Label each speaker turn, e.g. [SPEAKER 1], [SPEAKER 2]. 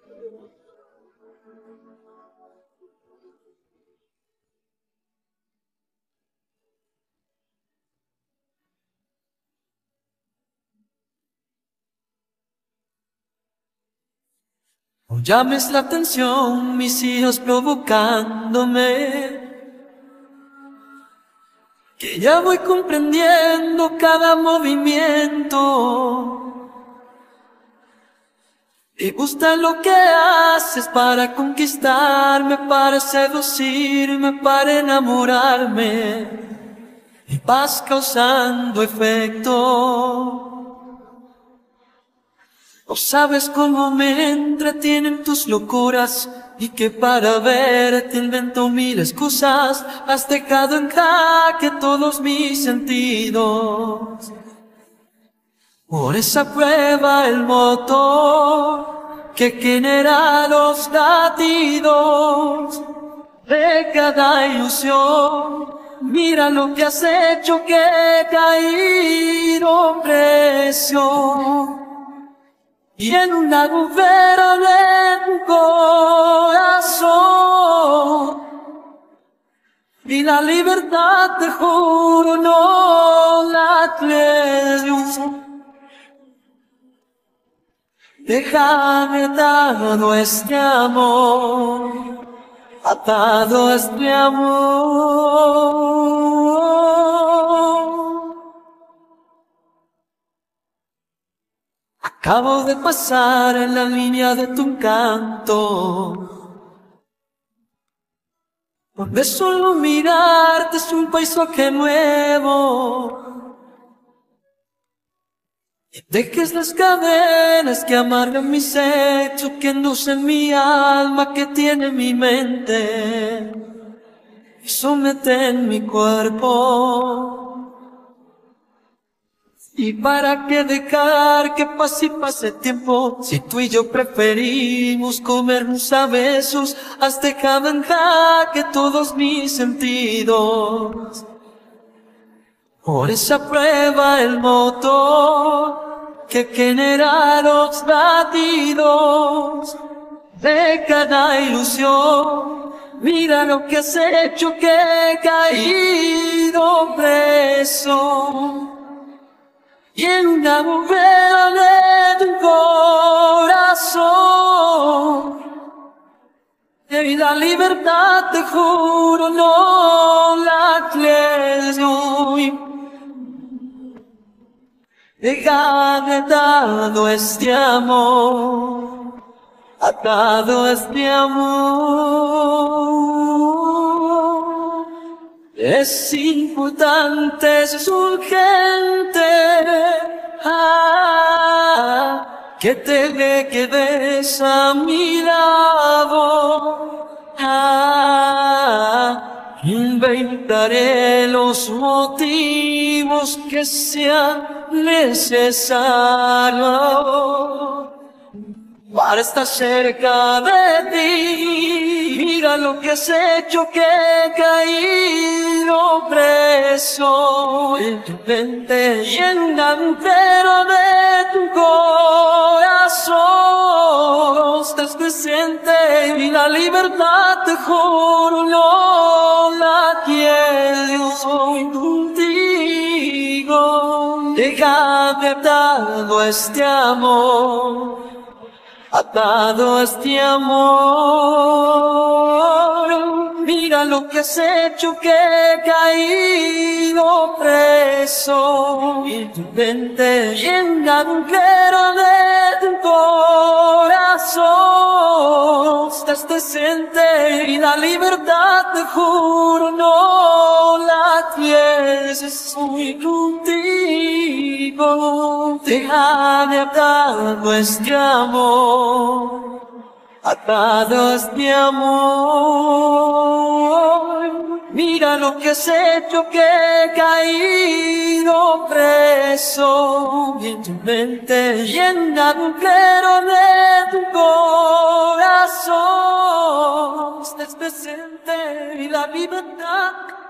[SPEAKER 1] No llames la atención, mis hijos provocándome, que ya voy comprendiendo cada movimiento. Te gusta lo que haces para conquistarme, para seducirme, para enamorarme, y vas causando efecto. No sabes cómo me entretienen tus locuras, y que para verte invento mil excusas. Has dejado en jaque todos mis sentidos. Por esa prueba el motor que genera los latidos de cada ilusión. Mira lo que has hecho, que he caído precio, y en un agujero de tu corazón. Y la libertad, te juro, no la creo. Déjame atado a este amor, atado a este amor. Acabo de pasar en la línea de tu encanto, donde solo mirarte es un paisaje nuevo. Y dejes las cadenas que amargan mi sexo, que inducen mi alma, que tiene mi mente, y someten mi cuerpo. ¿Y para qué dejar que pase y pase tiempo, si tú y yo preferimos comernos a besos? Has dejado en jaque todos mis sentidos. Por esa prueba el motor que genera los latidos de cada ilusión. Mira lo que has hecho, que he caído preso, y en un agujero de tu corazón. Y la libertad, te juro, no la creo. Déjame atado a este amor, atado a este amor. Es importante, es urgente, que te quedes a mi lado. Inventaré los motivos que sean necesarios para estar cerca de ti. Mira lo que has hecho, que he caído preso en tu mente, y en un agujero de tu corazón. Estás presente, y la libertad, te juro, no la quiero. Soy contigo. Déjame atado a este amor, atado a este amor. Mira lo que has hecho, que he caído preso en tu mente, y en un agujero de tu corazón. Estás presente, y la libertad, te juro, no la tienes. Soy contigo. Déjame atado a este amor, atado a este amor. Mira lo que has hecho, que he caído preso en tu mente, y en un agujero de tu corazón. Estás presente, y la libertad